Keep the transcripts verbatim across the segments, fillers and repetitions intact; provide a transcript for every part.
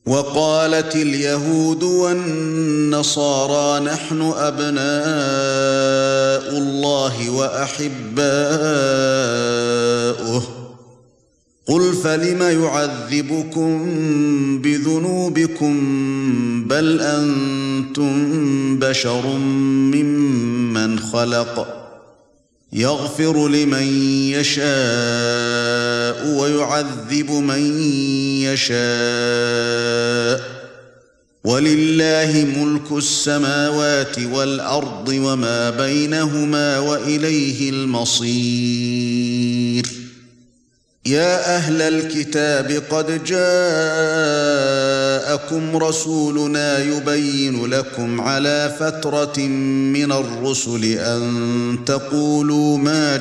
وقالت اليهود والنصارى نحن أبناء الله وأحباؤه قل فلم يعذبكم بذنوبكم بل أنتم بشر ممن خلق يغفر لمن يشاء ويعذب من يشاء ولله ملك السماوات والأرض وما بينهما وإليه المصير يا أهل الكتاب قد جاءكم رسولنا يبين لكم على فترة من الرسل أن تقولوا ما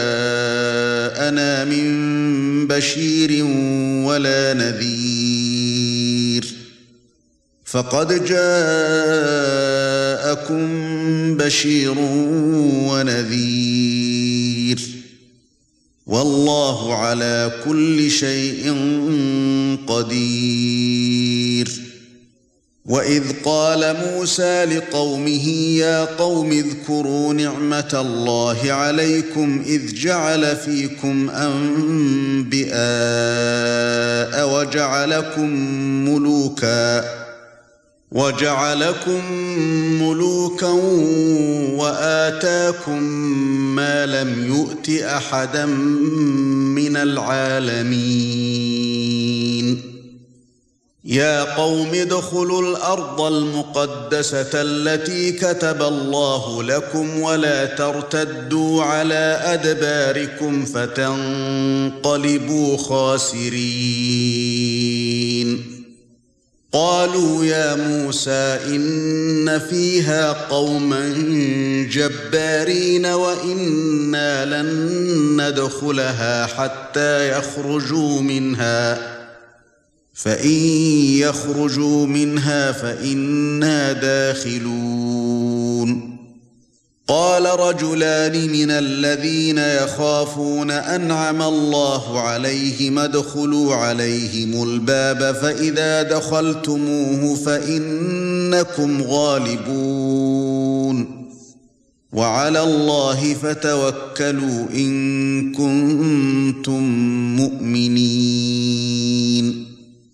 جاءنا من بشير ولا نذير فقد جاءكم بشير ونذير والله على كل شيء قدير وإذ قال موسى لقومه يا قوم اذكروا نعمة الله عليكم إذ جعل فيكم أنبياء وجعلكم ملوكا وَجَعَلَكُم مُّلُوكًا وَآتَاكُم مَّا لَمْ يُؤْتِ أَحَدًا مِّنَ الْعَالَمِينَ يَا قَوْمِ ادْخُلُوا الْأَرْضَ الْمُقَدَّسَةَ الَّتِي كَتَبَ اللَّهُ لَكُمْ وَلَا تَرْتَدُّوا عَلَى أَدْبَارِكُمْ فَتَنقَلِبُوا خَاسِرِينَ قالوا يا موسى إن فيها قوما جبارين وإنا لن ندخلها حتى يخرجوا منها فإن يخرجوا منها فإنا داخلون قال رجلان من الذين يخافون أنعم الله عليهم ادخلوا عليهم الباب فإذا دخلتموه فإنكم غالبون وعلى الله فتوكلوا إن كنتم مؤمنين